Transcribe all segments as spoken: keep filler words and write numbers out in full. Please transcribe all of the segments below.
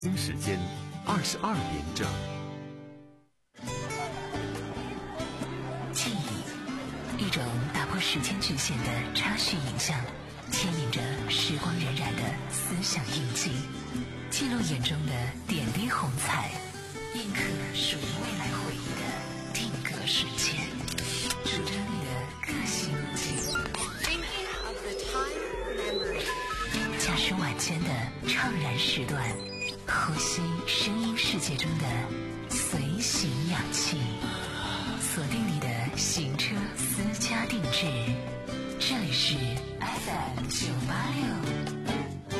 京时间二十二点整。 记忆，一种打破时间局限的插叙影像，牵引着时光荏苒的思想印记，记录眼中的点滴红彩，印刻属于未来回忆的定格瞬间，主张你的个性记忆。驾驶晚间的怅然时段，呼吸声音世界中的随行氧气，锁定你的行车私家定制，这里是 F M 九八六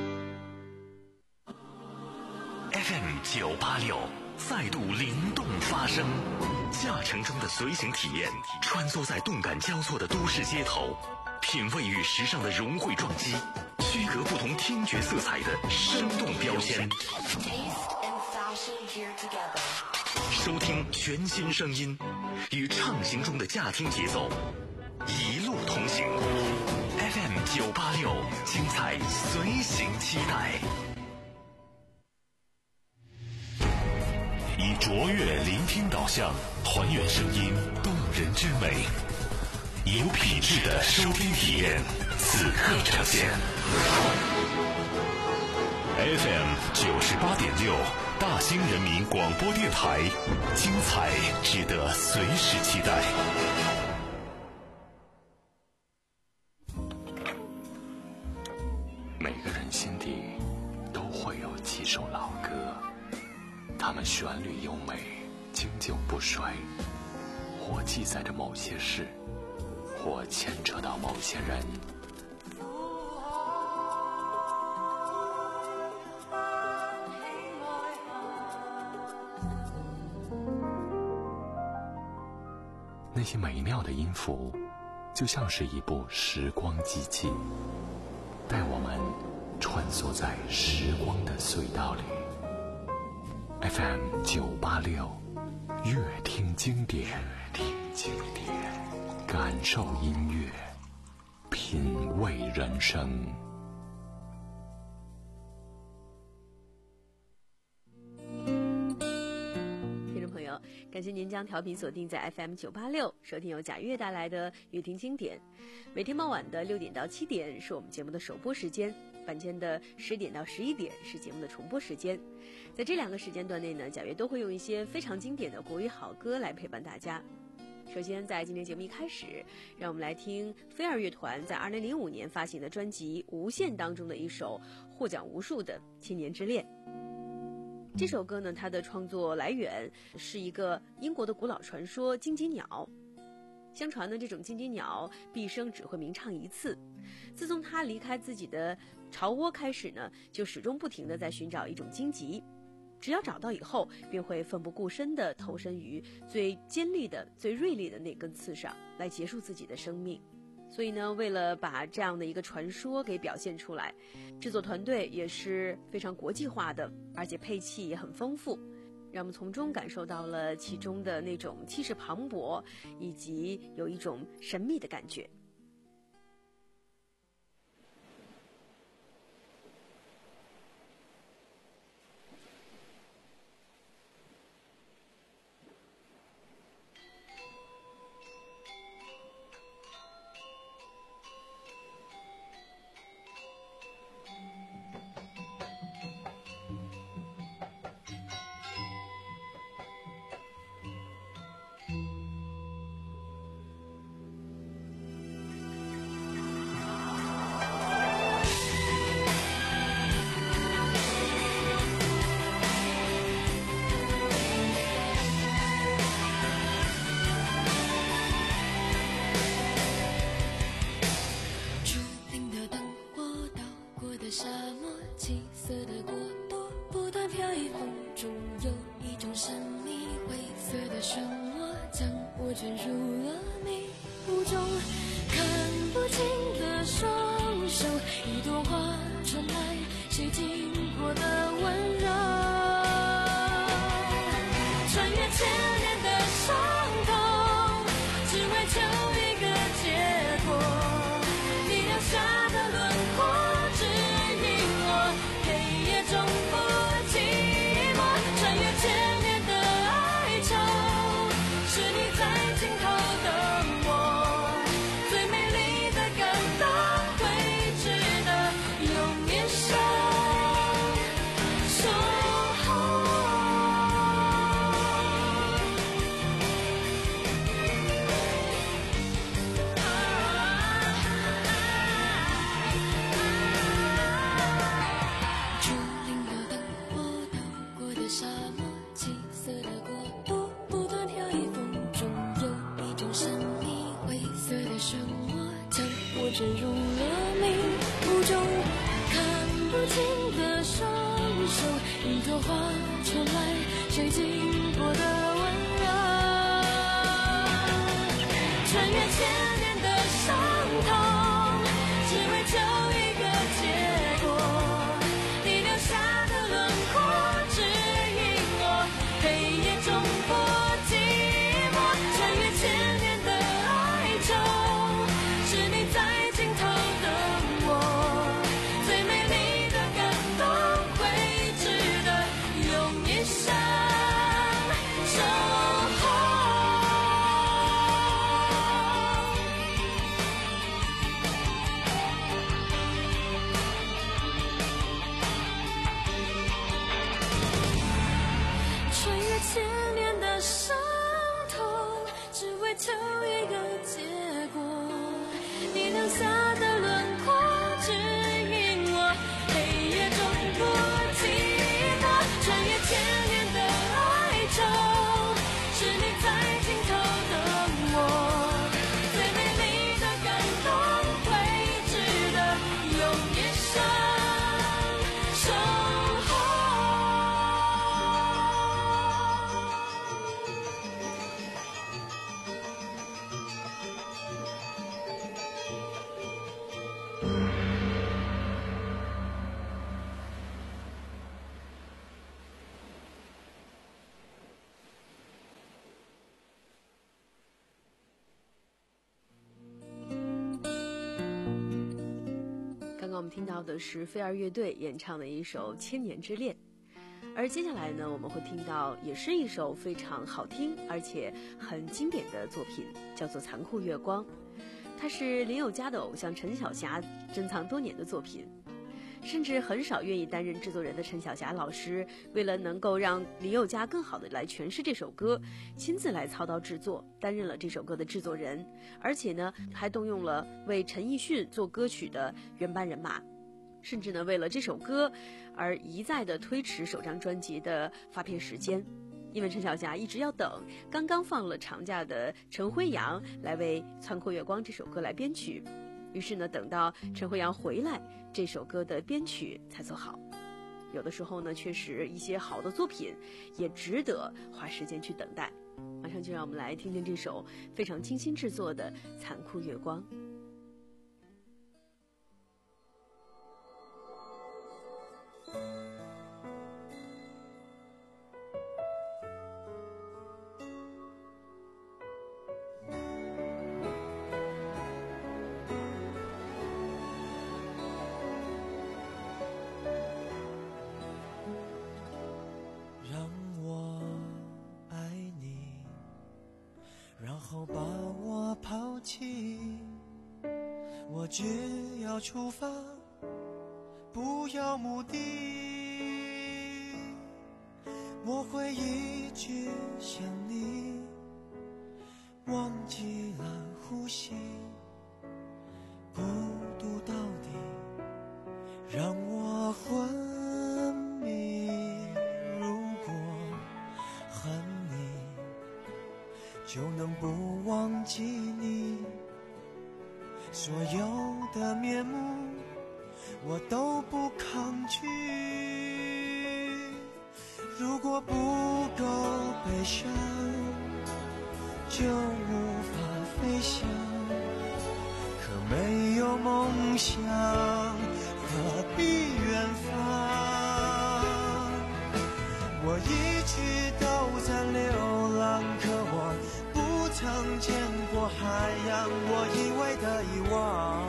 F M 九八六再度灵动发声，驾乘中的随行体验，穿梭在动感交错的都市街头，品味与时尚的融汇撞击，区隔不同听觉色彩的生动标签，收听全新声音，与畅行中的驾听节奏一路同行。 F M 九八六精彩随行期待， 以卓越聆听导向，还原声音动人之美，有品质的收听体验此刻呈现。 F M 九十八点六大兴人民广播电台，精彩值得随时期待。 每个人心底都会有几首老歌，它们旋律优美，经久不衰，或记载着某些事，或牵扯到某些人。那些美妙的音符，就像是一部时光机器，带我们穿梭在时光的隧道里。F M 九八六，乐听经典，乐听经典，感受音乐，品味人生。 感谢您将调频锁定在 F M 九八六，收听由贾悦带来的乐听经典。每天傍晚的六点到七点是我们节目的首播时间，晚间的十点到十一点是节目的重播时间。在这两个时间段内呢，贾悦都会用一些非常经典的国语好歌来陪伴大家。首先在今天节目一开始，让我们来听飞儿乐团在二零零五年发行的专辑《无限》当中的一首获奖无数的《千年之恋》。这首歌呢，它的创作来源是一个英国的古老传说——金鸡鸟。相传呢，这种金鸡鸟毕生只会鸣唱一次。自从它离开自己的巢窝开始呢，就始终不停地在寻找一种荆棘。只要找到以后，便会奋不顾身地投身于最尖利的、最锐利的那根刺上，来结束自己的生命。所以呢，为了把这样的一个传说给表现出来，制作团队也是非常国际化的，而且配器也很丰富，让我们从中感受到了其中的那种气势磅礴，以及有一种神秘的感觉。 深入了迷雾中，看不清的双手，一朵花传来谁经过的温柔，穿越千年的伤痛，只为求一个结果，你留下的轮廓指引我，黑夜中不寂寞，穿越千年的哀愁，是你在尽头等我，最美丽的感动会值得用一生守候。穿越千年的伤痛，只为求一个结果，你留下的轮廓指引我，黑夜中不寂寞，穿越千年的哀愁，是你在尽头等我，最美丽的感动会值得用一生守候。 刚刚我们听到的是飞儿乐队演唱的一首《千年之恋》，而接下来呢，我们会听到也是一首非常好听而且很经典的作品，叫做《残酷月光》。它是林宥嘉的偶像陈小霞珍藏多年的作品，甚至很少愿意担任制作人的陈小霞老师，为了能够让林宥嘉更好的来诠释这首歌，亲自来操刀制作，担任了这首歌的制作人，而且呢，还动用了为陈奕迅做歌曲的原班人马，甚至呢，为了这首歌而一再的推迟首张专辑的发片时间。因为陈小霞一直要等刚刚放了长假的陈辉阳来为《残酷月光》这首歌来编曲，于是呢，等到陈辉阳回来，这首歌的编曲才做好。有的时候呢，确实一些好的作品也值得花时间去等待。马上就让我们来听听这首非常精心制作的《残酷月光》。 我只要出发，不要目的，我会一直想你，忘记了呼吸，孤独到底让我昏迷。如果恨你，就能不忘记你，所有的面目我都不抗拒。如果不够悲伤，就无法飞翔，可没有梦想，何必远方？我一直都在流浪，可我不曾见过海洋，我以为的遗忘，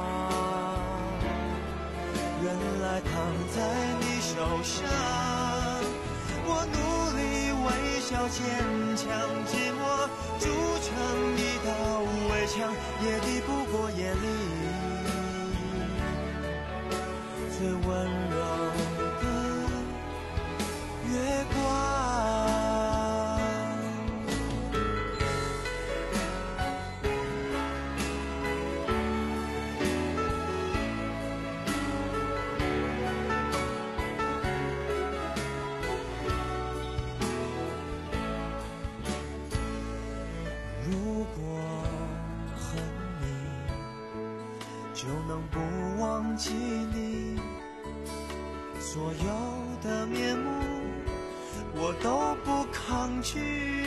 原来躺在你手上。我努力微笑坚强，寂寞筑成一道围墙，也抵不过夜里最温柔的月光。 就能不忘记你所有的面目，我都不抗拒。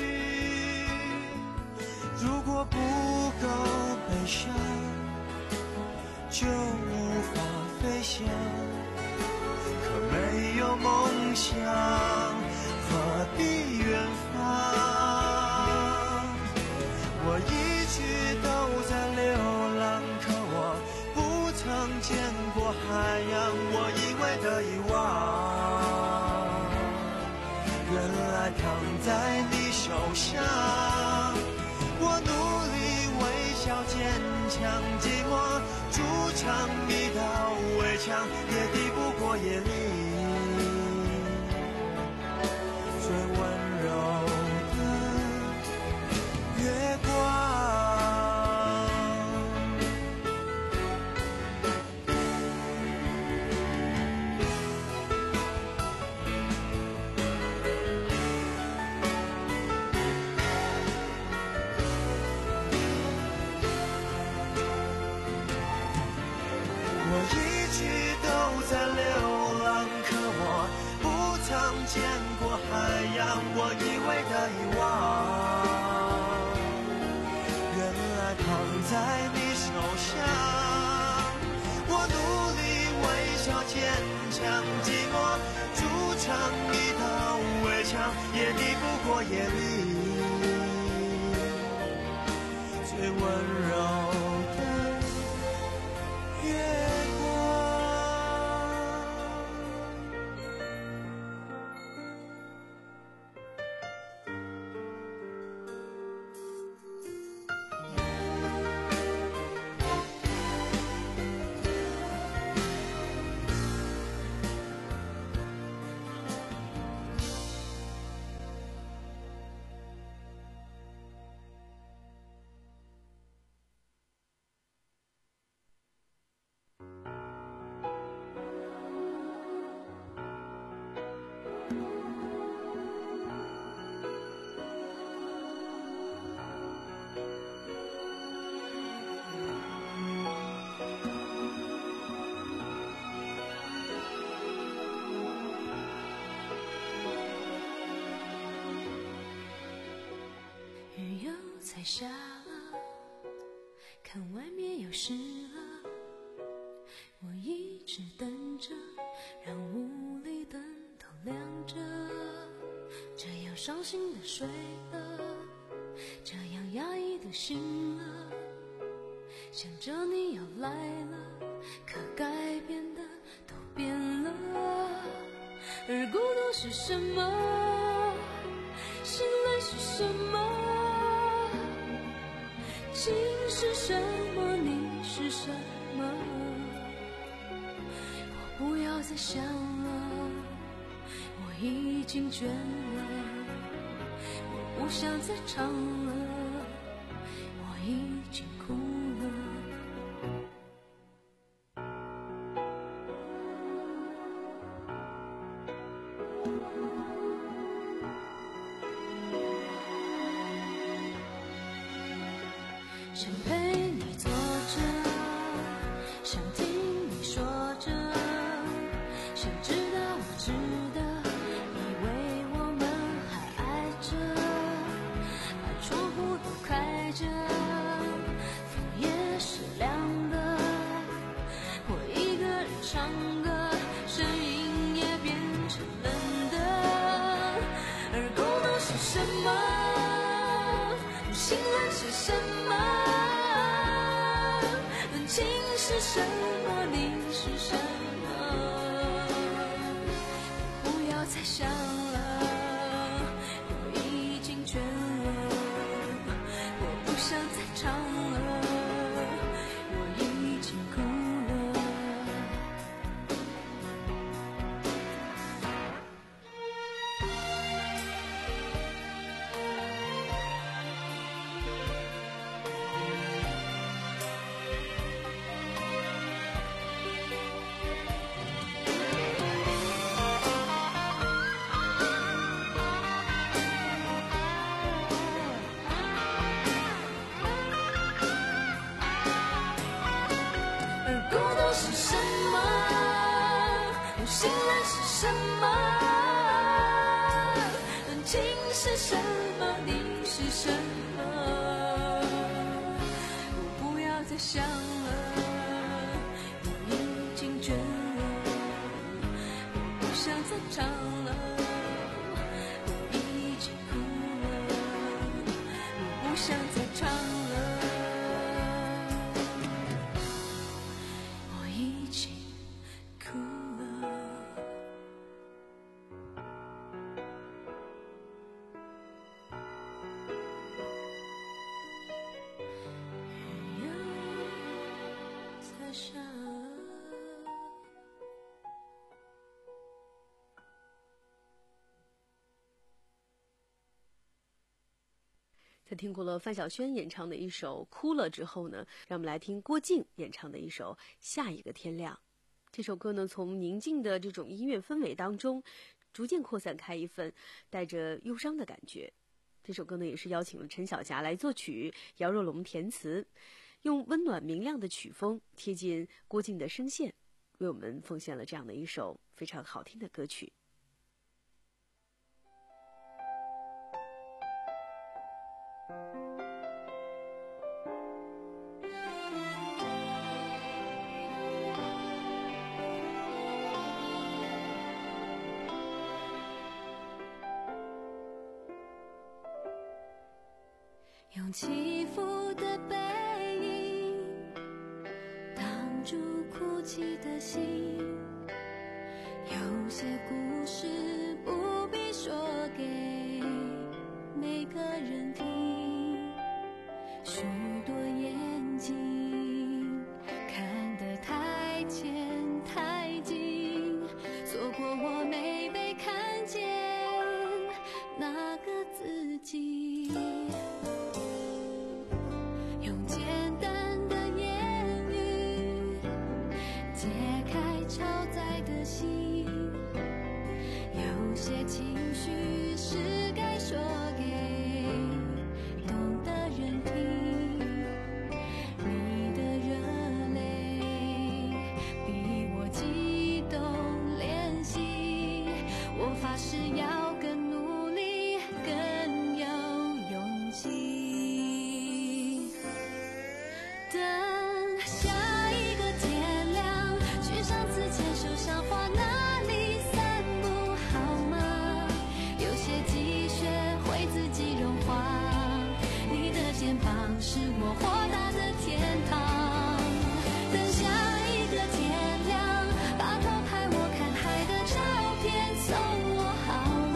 如果不够悲伤，就无法飞翔。可没有梦想，何必远方？我一直都在流浪，可我不曾见过海洋。我以为的遗忘，原来躺在你手上。我努力微笑坚强，寂寞筑成一道围墙，也抵不过夜里最温柔的月光。我一直都在流浪，可我不曾见过海洋。我以为的遗忘，原来躺在你手上。我努力微笑坚强，寂寞筑成一道围墙，也抵不过夜里最温柔的月才下了，看外面又湿了，我一直等着，让屋里灯都亮着，这样伤心的睡了，这样压抑的醒了，想着你要来了，可该变的都变了。而孤独是什么？心累是什么？情是什么？你是什么？我不要再想了，我已经倦了，我不想再唱了，我已经哭了。想陪你坐着，想听你说着，想知道我知的，以为我们还爱着，把窗户都开着，风也是凉的，我一个人唱歌，声音也变成冷的。而孤独是什么？心冷是什么？情是什么？你是什么？不要再想了，我已经倦了，我不想再唱了，我已经哭了。 是什么？用信任是什么？冷静是什么？你是什么？我不要再想了，我已经倦了，我不想再唱了，我已经哭了，我不想再唱了，我已经哭了。雨又在下了。 在听过了范晓萱演唱的一首《哭了》之后呢，让我们来听郭靖演唱的一首《下一个天亮》。这首歌呢，从宁静的这种音乐氛围当中，逐渐扩散开一份带着忧伤的感觉。这首歌呢，也是邀请了陈小霞来作曲，姚若龙填词，用温暖明亮的曲风贴近郭靖的声线，为我们奉献了这样的一首非常好听的歌曲。 用起伏的背影挡住哭泣的心，有些故事不必说给每个人听，许多眼睛看得太浅太近，错过我没被看见那个自己。用简单的言语解开超载的心，有些情绪是该说给懂的人听，你的热泪比我激动怜惜，我发誓要更努力更有勇气。等下一个天亮，去上次牵手赏花那里散步好吗？有些积雪会自己融化，你的肩膀是我豁达的天堂。等下一个天亮，把偷拍我看海的照片送我好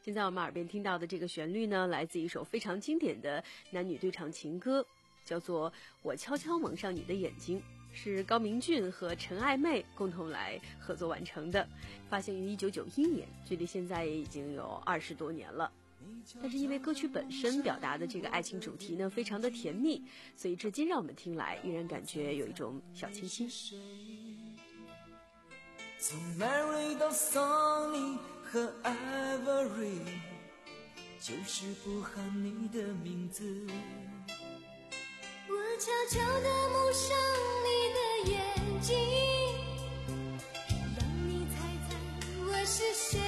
现在我们耳边听到的这个旋律呢，来自一首非常经典的男女对唱情歌，叫做《我悄悄蒙上你的眼睛》，是高明骏和陈爱妹共同来合作完成的，发行于一九九一年，距离现在也已经有二十多年了。但是因为歌曲本身表达的这个爱情主题呢，非常的甜蜜，所以至今让我们听来依然感觉有一种小清新。 从 Mary 到 Sunny 和 Ivory， 就是不喊你的名字。 我悄悄地蒙上你的眼睛，让你猜猜我是谁。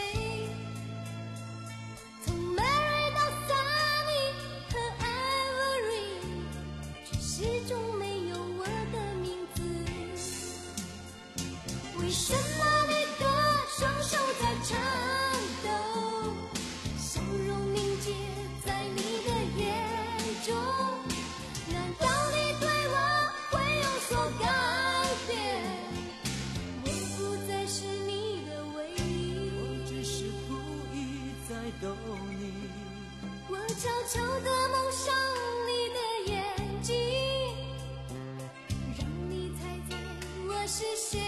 从 Mary 到 Sunny 和 Ivory， 却始终没有我的名字。为什么你的双手在颤抖，笑容凝结在你的眼中？难道你对我会有所改变？我不再是你的唯一， 我只是故意在逗你。 我悄悄地蒙上你的眼睛，让你猜猜我是谁。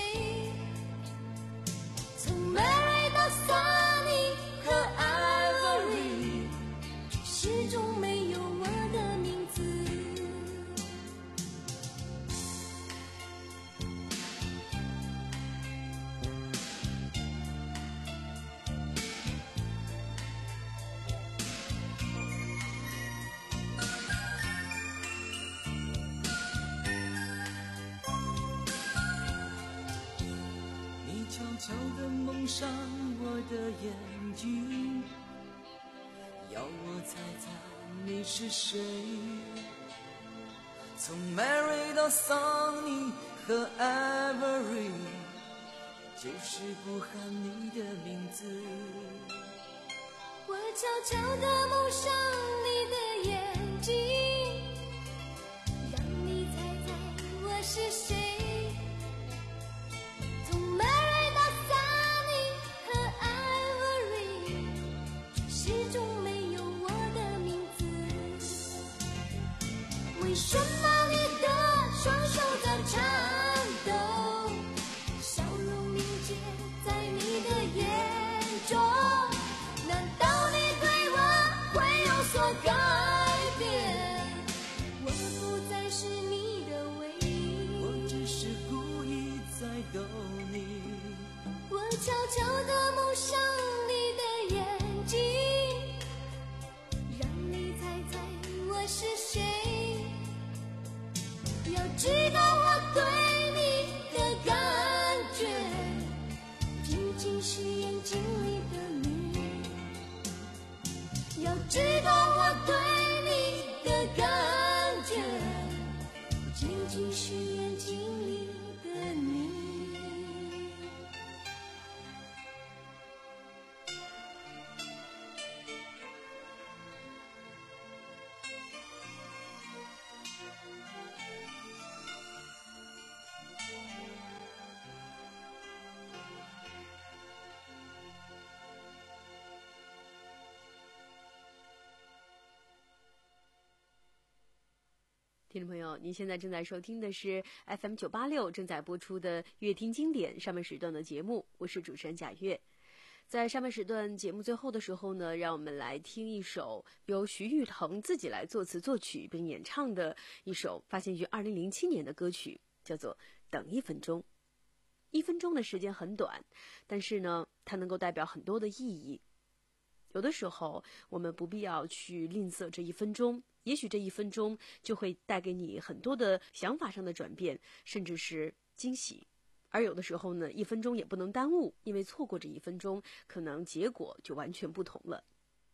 从 Mary 到 Sunny 和 Ivory， 却始终没有我的名字。 你悄悄地蒙上我的眼睛，要我猜猜你是谁。从 Mary 到 Sunny 和 Ivory， 就是不喊你的名字。 我悄悄地蒙上你的眼睛，让你猜猜我是谁。从 Mary 到 Sunny 和 Ivory， 始终没有我的名字。为什么你的双手在颤抖，笑容凝结在你的眼中？难道你对我会有所改变？我不再是你的唯一， 我只是故意在逗你。 我悄悄地蒙上你的眼睛，让你猜猜我是谁。要知道我对你的感觉，仅仅是眼睛里的你。要知道我对你的感觉，仅仅是眼睛里的你。 听众朋友，您现在正在收听的是 F M 九八六正在播出的乐听经典上半时段的节目，我是主持人贾月。在上半时段节目最后的时候呢，让我们来听一首由徐誉滕自己来作词作曲并演唱的一首发行于二零零七年的歌曲，叫做《等一分钟》。一分钟的时间很短，但是呢，它能够代表很多的意义。有的时候我们不必要去吝啬这一分钟，也许这一分钟就会带给你很多的想法上的转变，甚至是惊喜。而有的时候呢，一分钟也不能耽误，因为错过这一分钟，可能结果就完全不同了。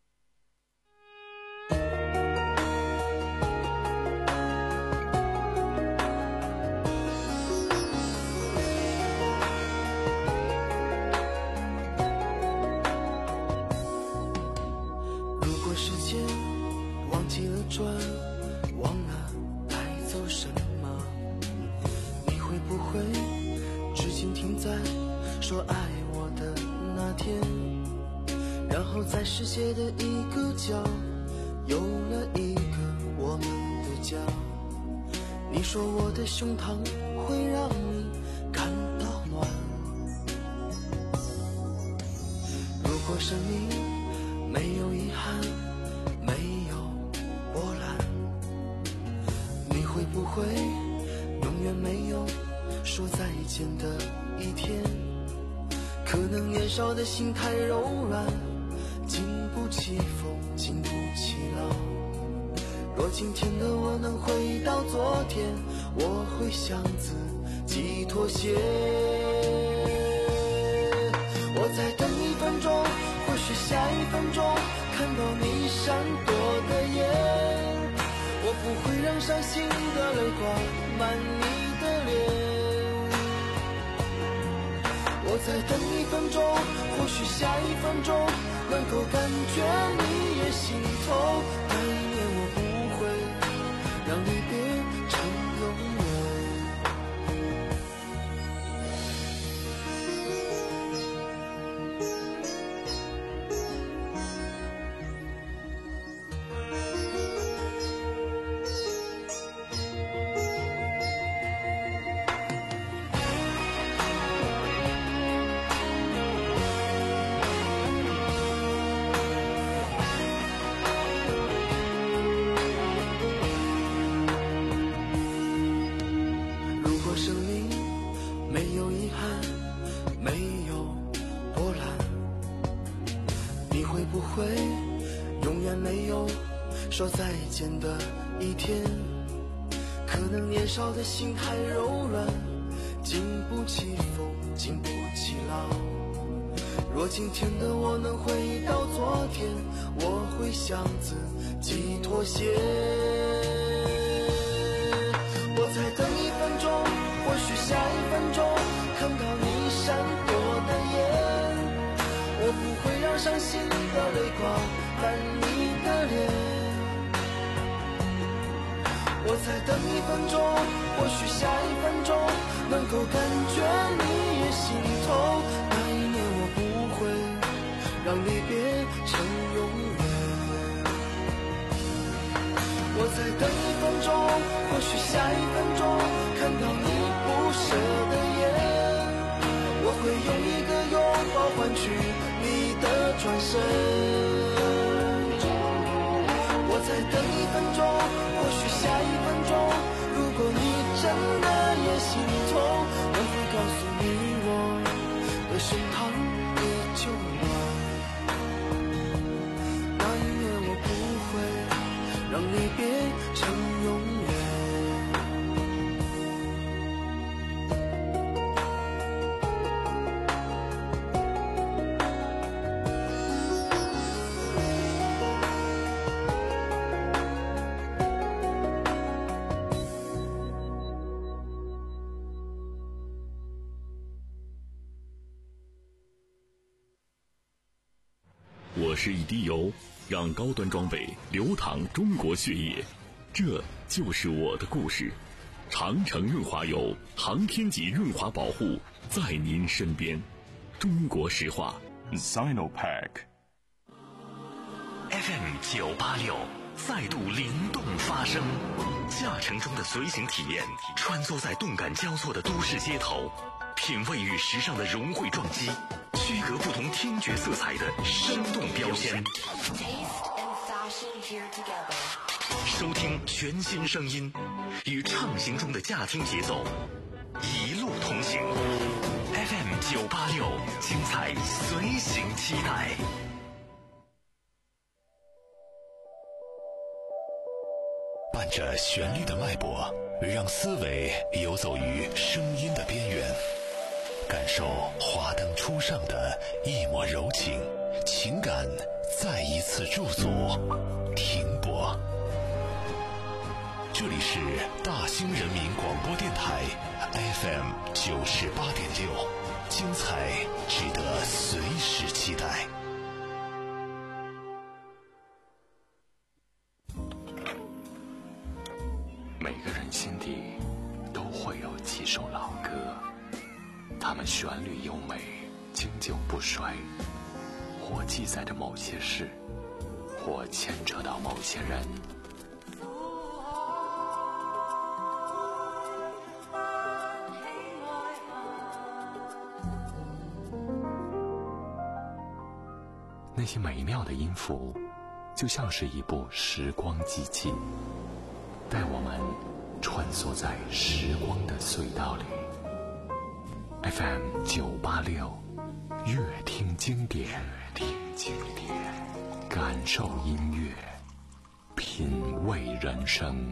如果时间忘记了转，忘了带走什么，你会不会至今停在说爱我的那天？ 然后在世界的一个角有了一个我们的家。你说我的胸膛会让你感到暖，如果生命没有遗憾，没有波澜，你会不会永远没有说再见的一天？可能年少的心太柔软，经不起风，经不起浪。若今天的我能回到昨天，我会向自己妥协。我再等一分钟，或许下一分钟看到你闪躲的眼，我不会让伤心的泪挂满你的脸。我再等一分钟，或许下一分钟能够感觉你也心痛。那一年我不会让离别成永远。说再见的一天，可能年少的心太柔软，经不起风，经不起浪。若今天的我能回到昨天，我会向自己妥协。我再等一分钟，或许下一分钟看到你闪躲的眼，我不会让伤心的泪挂满你的脸。我再等一分钟，或许下一分钟能够感觉你也心痛。那一年我不会让离别成永远。我再等一分钟，或许下一分钟看到你不舍的眼，我会用一个拥抱换取你的转身。我再等一分钟，或许下一分钟，如果你真的也心痛，我会告诉你我的胸膛依旧暖。那一年我不会让离别成永远。 我是一滴油，让高端装备流淌中国血液，这就是我的故事。长城润滑油，航天级润滑保护，在您身边。中国石化 Sinopec F M 九八六再度灵动发声，驾乘中的随行体验，穿梭在动感交错的都市街头，品味与时尚的融汇撞击，区隔不同听觉色彩的生动标签。收听全新声音，与畅行中的驾听节奏，一路同行。F M 九八六，精彩随行期待。 伴着旋律的脉搏，让思维游走于声音的边缘，感受华灯初上的一抹柔情，情感再一次驻足停泊。这里是大兴人民广播电台 F M 九十八点六，精彩值得随时期待。 每个人心底都会有几首老歌，它们旋律优美，经久不衰， 或记载着某些事，或牵扯到某些人。那些美妙的音符，就像是一部时光机器，带我们穿梭在时光的隧道里。F M 九八六，乐听经典，乐听经典，感受音乐，品味人生。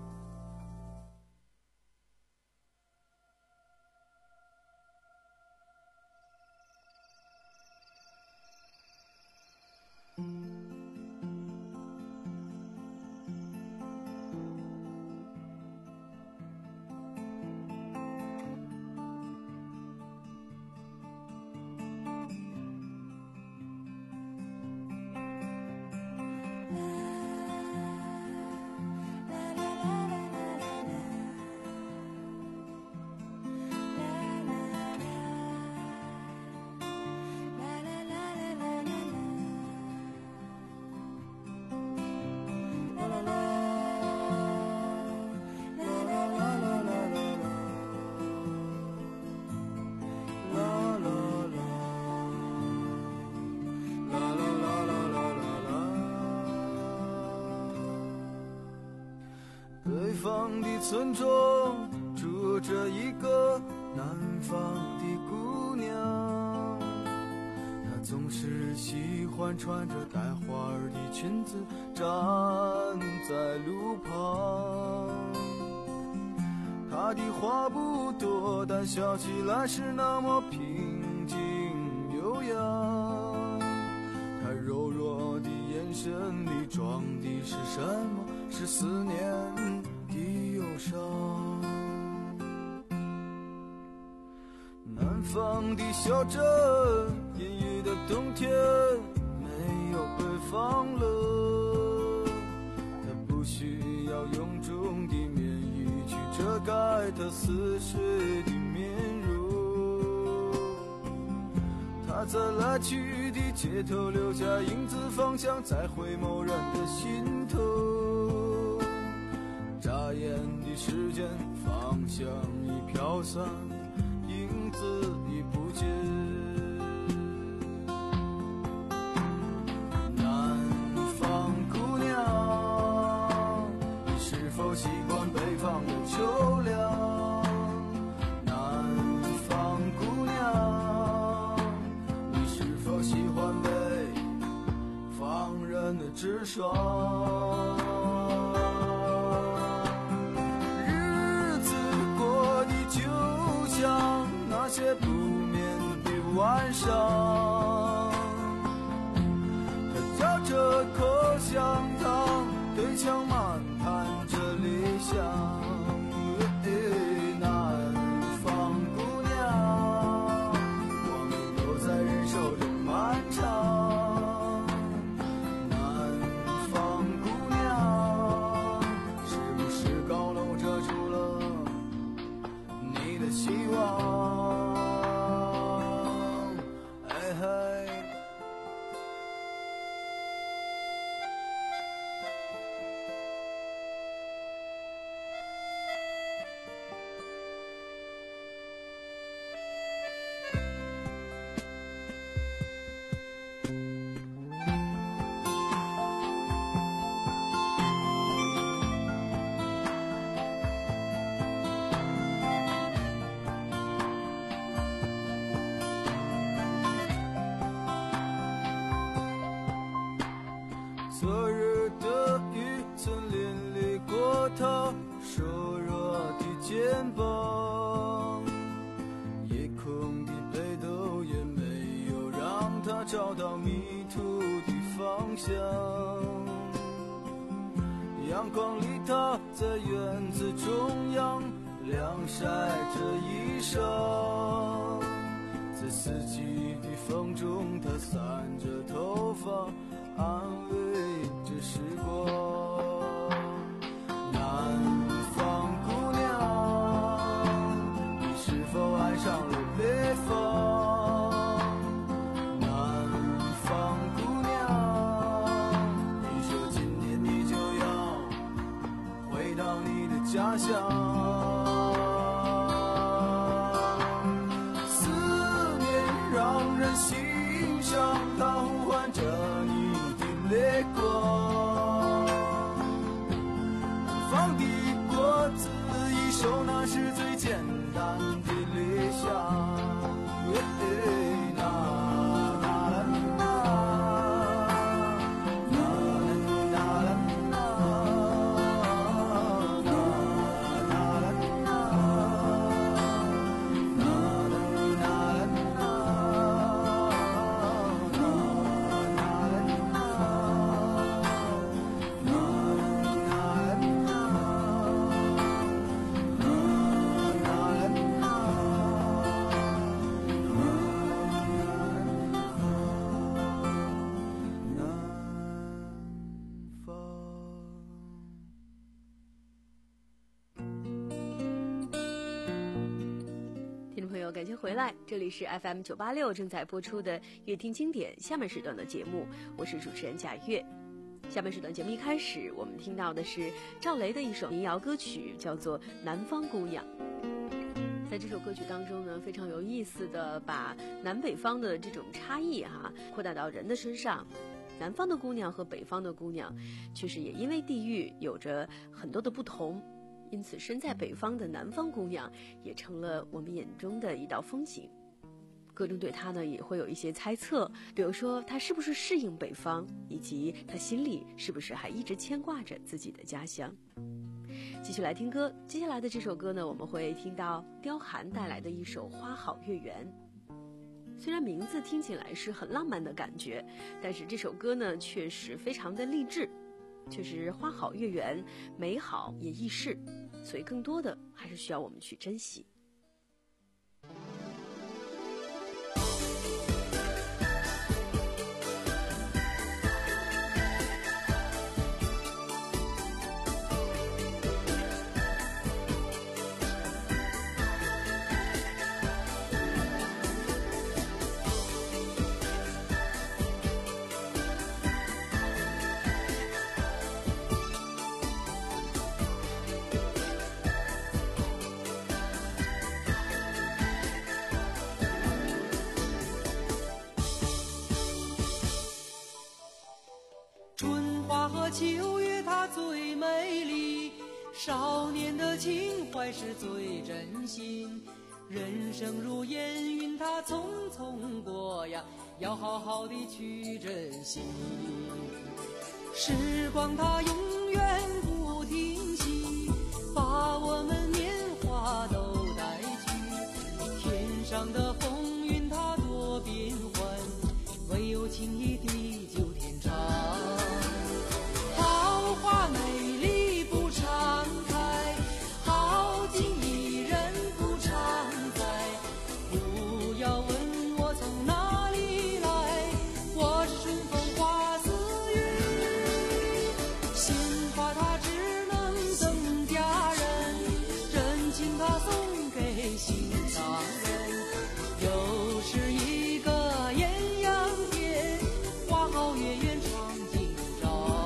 北方的村庄住着一个南方的姑娘，她总是喜欢穿着带花儿的裙子站在路旁。她的话不多，但笑起来是那么平静悠扬。她柔弱的眼神里装的是什么？是思念的忧伤。南方的小镇，阴郁的冬天没有北方冷，它不需要臃肿的棉衣去遮盖它似水的面容。它在来去的街头留下影子，方向在回眸人的心头。眨眼的时间，方向已飘散，影子已不见。南方姑娘，你是否习惯北方的秋凉？南方姑娘，你是否喜欢北方人的直爽？那些不眠的晚上，他嚼着口香糖，对墙漫谈着理想。南方姑娘，我们都在忍受着漫长。南方姑娘，是不是高楼遮住了你的希望？昨日的雨曾淋漓过他瘦弱的肩膀，夜空的北斗也没有让他找到迷途的方向。阳光里他在院子中央晾晒着衣裳，在四季的风中他散着头发安慰着时光。南方姑娘，你是否爱上了北方？南方家乡。思念让人心伤，它呼唤着你的泪光。放的果子一收，那是最简单的理想。 感谢回来，这里是 F M 九八六正在播出的乐听经典下半时段的节目，我是主持人贾月。下半时段节目一开始，我们听到的是赵雷的一首民谣歌曲，叫做《南方姑娘》。在这首歌曲当中呢，非常有意思的把南北方的这种差异哈、啊、扩大到人的身上。南方的姑娘和北方的姑娘，确实也因为地域有着很多的不同。因此身在北方的南方姑娘也成了我们眼中的一道风景，歌中对她呢也会有一些猜测，比如说她是不是适应北方，以及她心里是不是还一直牵挂着自己的家乡。继续来听歌，接下来的这首歌呢，我们会听到刁寒带来的一首《花好月圆》。虽然名字听起来是很浪漫的感觉，但是这首歌呢确实非常的励志，确实花好月圆，美好也易逝，所以更多的还是需要我们去珍惜。 秋月它最美丽，少年的情怀是最真心。人生如烟云，它匆匆过呀，要好好的去珍惜。时光它永远不停息，把我们年华都带去。天上的风云它多变幻，唯有情谊地久天长。花美丽不常开，好景怡人不常在。不要问我从哪里来，我是顺风花似云。鲜花它只能赠佳人，真情它送给心上人。又是一个艳阳天，花好月圆常今朝。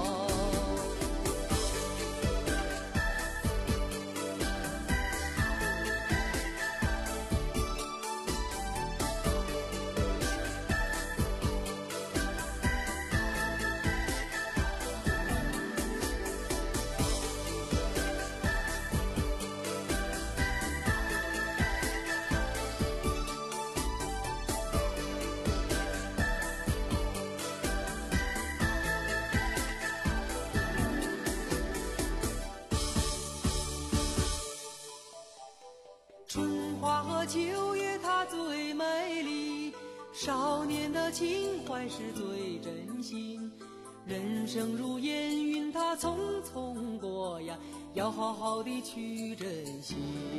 春花和秋月它最美丽，少年的情怀是最真心。人生如烟云，它匆匆过呀，要好好的去珍惜。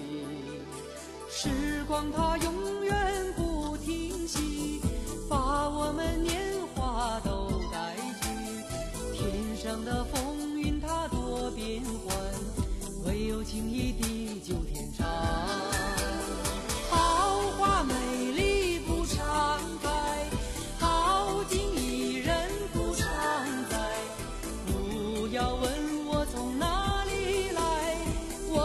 时光它永远不停息，把我们年华都带去。天上的风云它多变幻，唯有情谊地久天长。好花美丽不常开，好景怡人不常在。不要问我从哪里来，我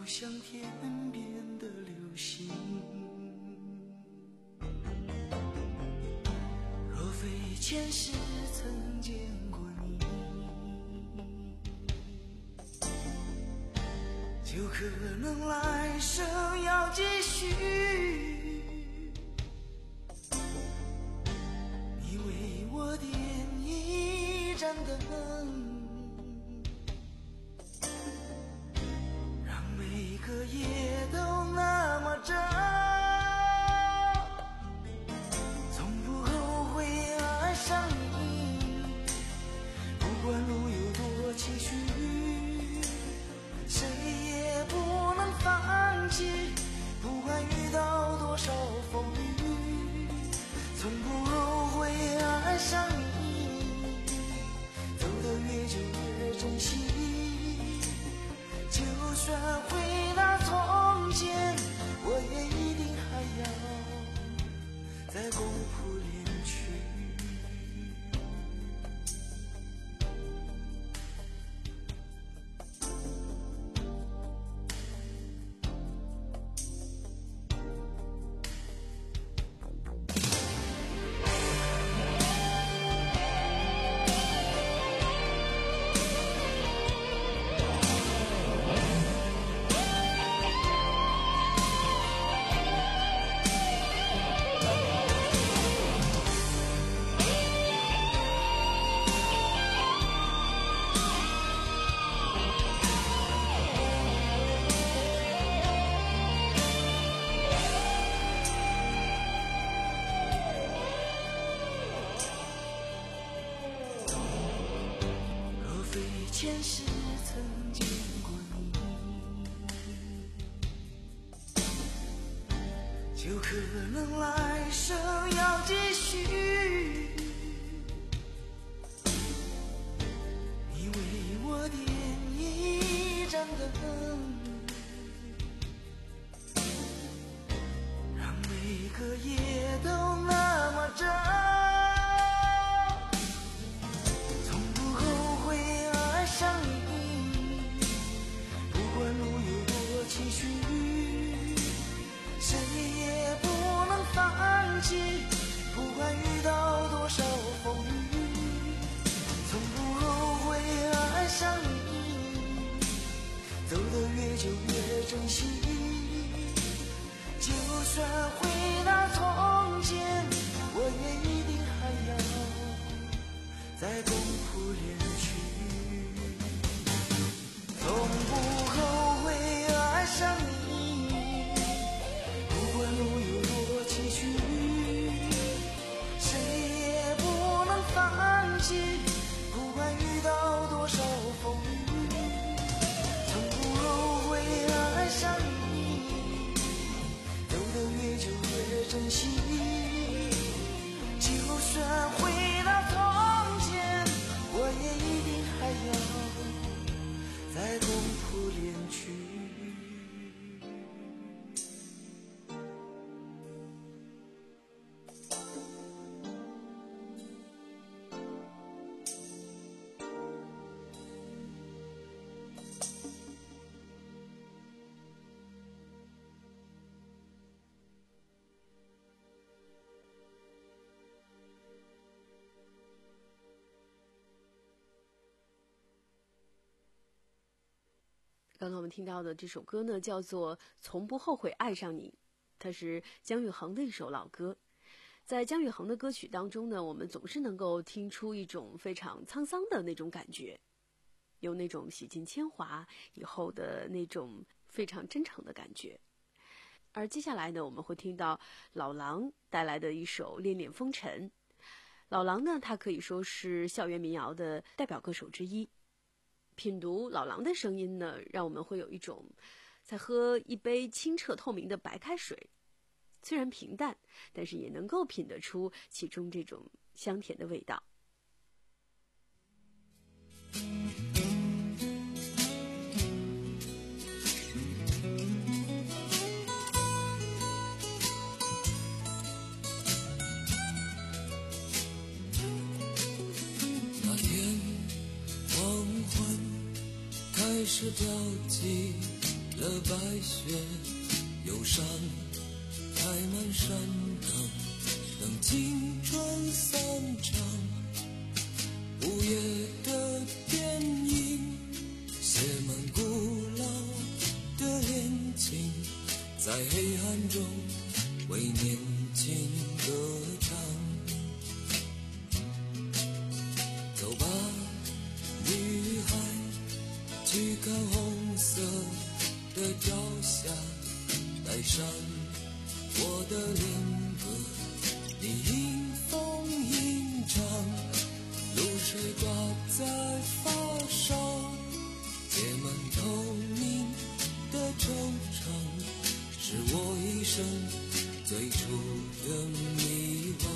像天边的流星。若非前世曾见过你，就可能来生要继续。你为我点一盏灯，让每个夜都那么真，从不后悔爱上你。不管路有多崎岖，谁也不能放弃。不管遇到多少风雨，从不后悔爱上你。走得越久越珍惜，就算回到从前，我也一定还要再共谱恋曲。前世曾见过你，就可能来生要继续。你为我点一盏灯，让每个夜都那么真，从不后悔爱上你。不管路有多崎岖，谁也不能放弃。不管遇到多少风雨，从不后悔爱上你。走得越久越珍惜，就算回到从前，我也一定还要再共谱恋曲。从不后悔爱上你，不管路有多崎岖，谁也不能放弃。不管遇到多少风雨，从不后悔爱上你。走得越久越珍惜，就算回到从前，我也一定还要再共谱恋曲。 刚刚我们听到的这首歌呢，叫做《从不后悔爱上你》，它是姜育恒的一首老歌。在姜育恒的歌曲当中呢，我们总是能够听出一种非常沧桑的那种感觉，有那种洗尽铅华以后的那种非常真诚的感觉。而接下来呢，我们会听到老狼带来的一首《恋恋风尘》。老狼呢，他可以说是校园民谣的代表歌手之一。品读老狼的声音呢，让我们会有一种在喝一杯清澈透明的白开水，虽然平淡，但是也能够品得出其中这种香甜的味道。 那天黄昏开始飘起了白雪，忧伤开满山岗，等青春散场。午夜的电影写满古老的恋情，在黑暗中为年轻歌唱。走吧，女孩，去看红色的朝霞，带上我的恋歌，你迎风吟唱，露水挂在发梢，结满透明的惆怅，是我一生最初的迷惘。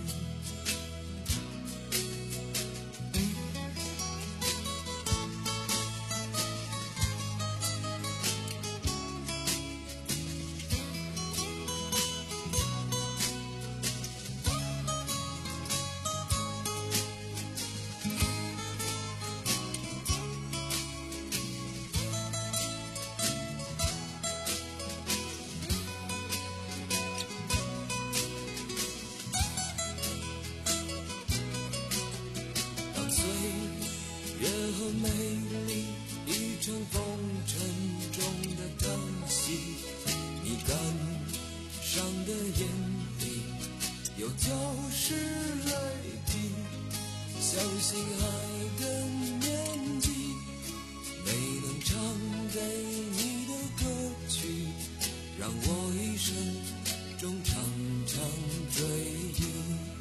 美丽一场风尘中的叹息，你感伤的眼里有旧时泪滴，相信爱的年纪，没能唱给你的歌曲，让我一生中常常追忆。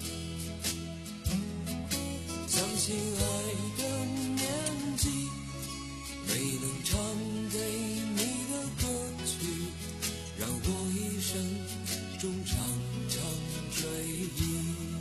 相信爱的年纪，没能唱给你的歌曲，让我一生中常常追忆。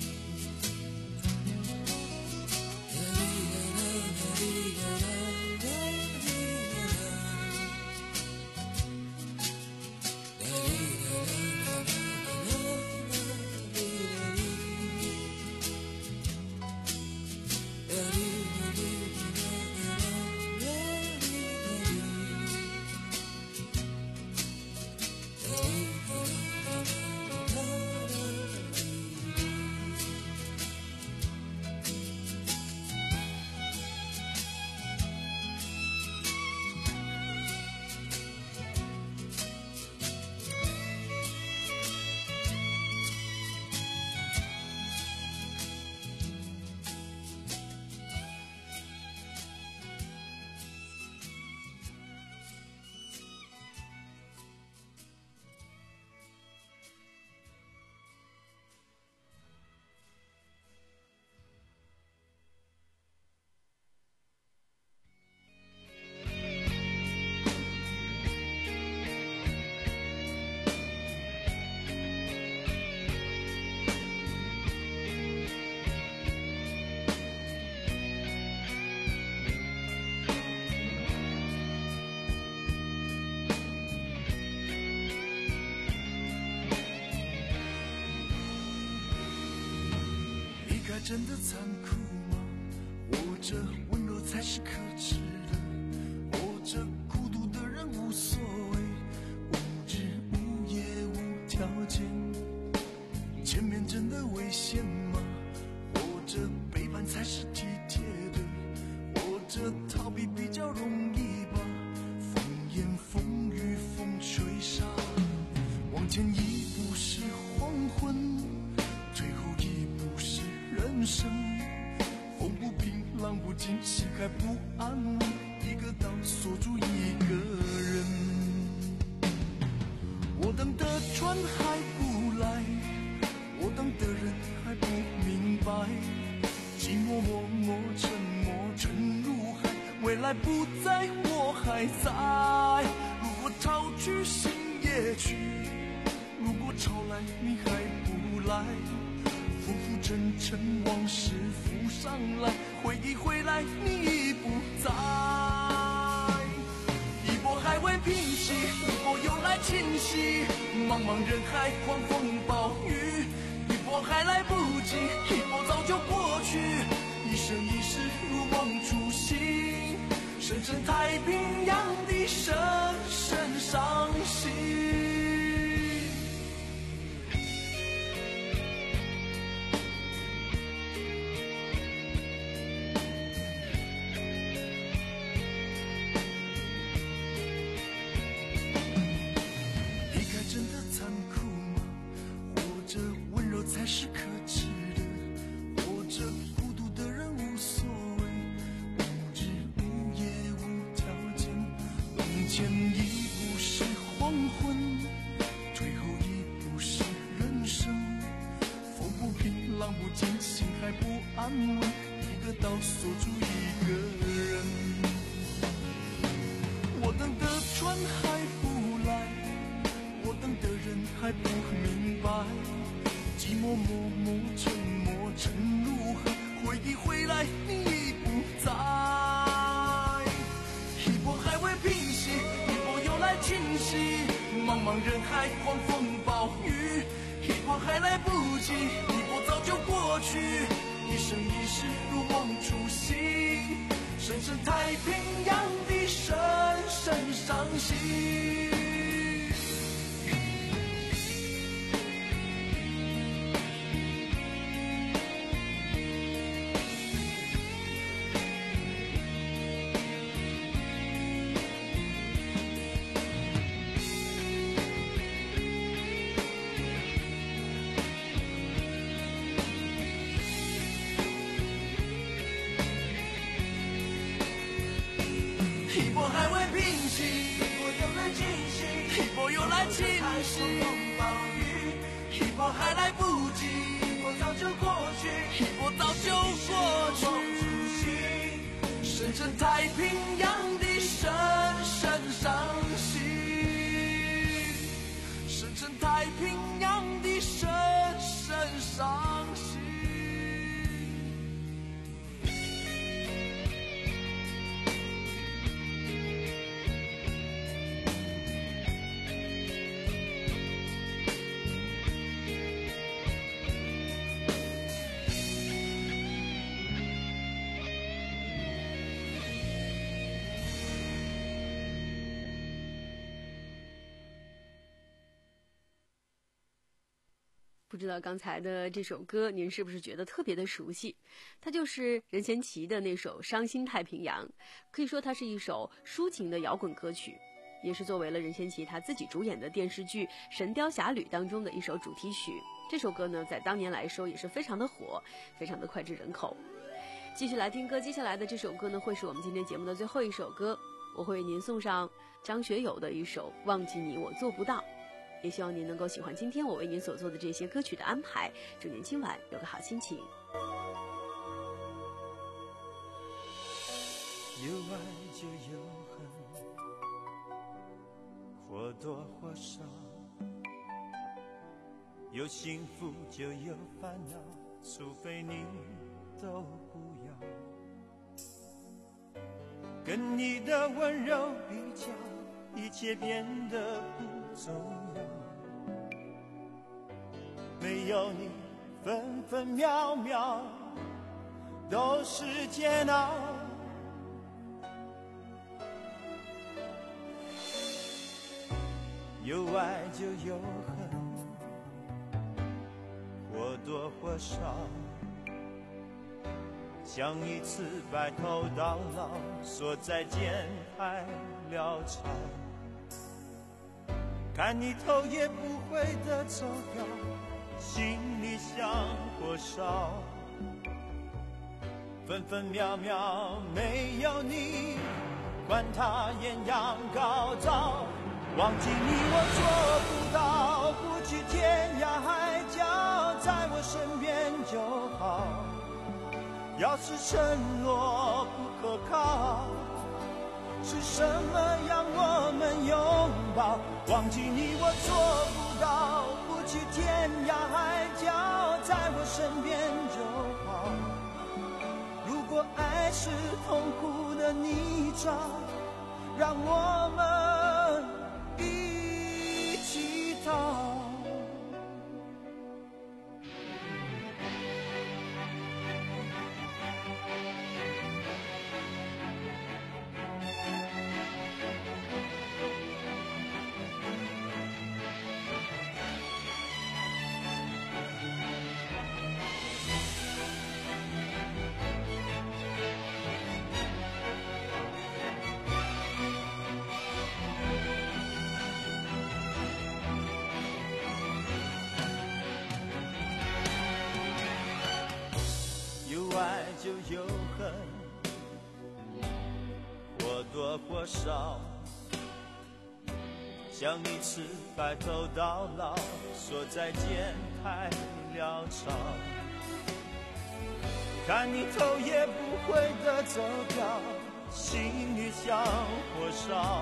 真的残酷吗？活着温柔才是可耻的，活着孤独的人无所谓，无日无夜无条件。前面真的危险吗？活着背叛才是体贴的，活着逃避比较容易吧。风言风语风吹沙，往前一步是黄昏，退后一步是人生。风不平浪不静，心还不安稳，一个岛锁住一个人。我等的船还不来，我等的人还不明白，寂寞默默沉默沉入海，未来不在我还在。如果潮去心也去，如果潮来你还不来，浮浮沉沉往事浮上来，回忆回来你已不在。一波还未平息，一波又来侵袭，茫茫人海狂风暴雨，一波还来不及，一波早就过去。一生一世如梦初醒，深深太平洋的深深前一步是黄昏，最后一步是人生。风不平，浪不静，心还不安稳，一个岛锁住一个人。我等的船还不来，我等的人还不明白，寂寞默默沉默成如何，回忆回来你已不在。一波还未平息，一波又来侵袭，茫茫人海，狂风暴雨，一波还来不及，一波早就过去，一生一世如梦初醒，深深太平洋的深深伤心。一波还未平息，一波又来侵袭，一波又来侵袭，暴雨，一波还来不及，一波早就过去，一波早就过去，深深太平洋的深深伤心，深深太平洋的深深伤心。 不知道刚才的这首歌您是不是觉得特别的熟悉？它就是任贤齐的那首《伤心太平洋》，可以说它是一首抒情的摇滚歌曲，也是作为了任贤齐他自己主演的电视剧《神雕侠侣》当中的一首主题曲。这首歌呢，在当年来说也是非常的火，非常的脍炙人口。继续来听歌，接下来的这首歌呢，会是我们今天节目的最后一首歌，我会为您送上张学友的一首《忘记你我做不到》。也希望您能够喜欢今天我为您所做的这些歌曲的安排，祝您今晚有个好心情。 有爱就有恨，或多或少，有幸福就有烦恼，除非你都不要。跟你的温柔比较，一切变得不重要。没有你，分分秒秒都是煎熬。有爱就有恨，或多或少，像一次白头到老，说再见还潦草。看你头也不回的走掉，心里像火烧，分分秒秒没有你，管它艳阳高照。忘记你我做不到，不去天涯海角，在我身边就好。要是承诺不可靠，是什么让我们拥抱？忘记你我做不到，不去天涯海角，在我身边就好。如果爱是痛苦的泥沼，让我们一起逃。就有恨，或多或少， 想一次白头到老，说再见太潦草。看你头也不回的走掉，心里像火烧，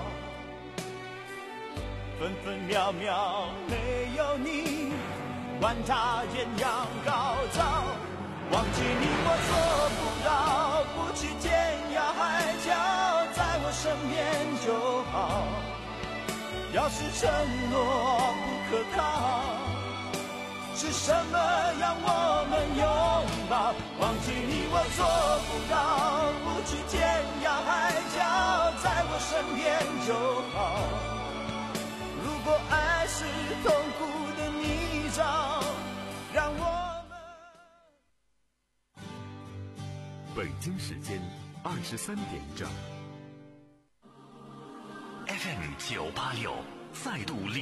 分分秒秒没有你，管他艳阳高照。忘记你我做不到，不去天涯海角，在我身边就好。要是承诺不可靠，是什么让我们拥抱？忘记你我做不到，不去天涯海角，在我身边就好。如果爱是痛苦的泥沼，让我北京时间二十三点整。 F M 九八六再度领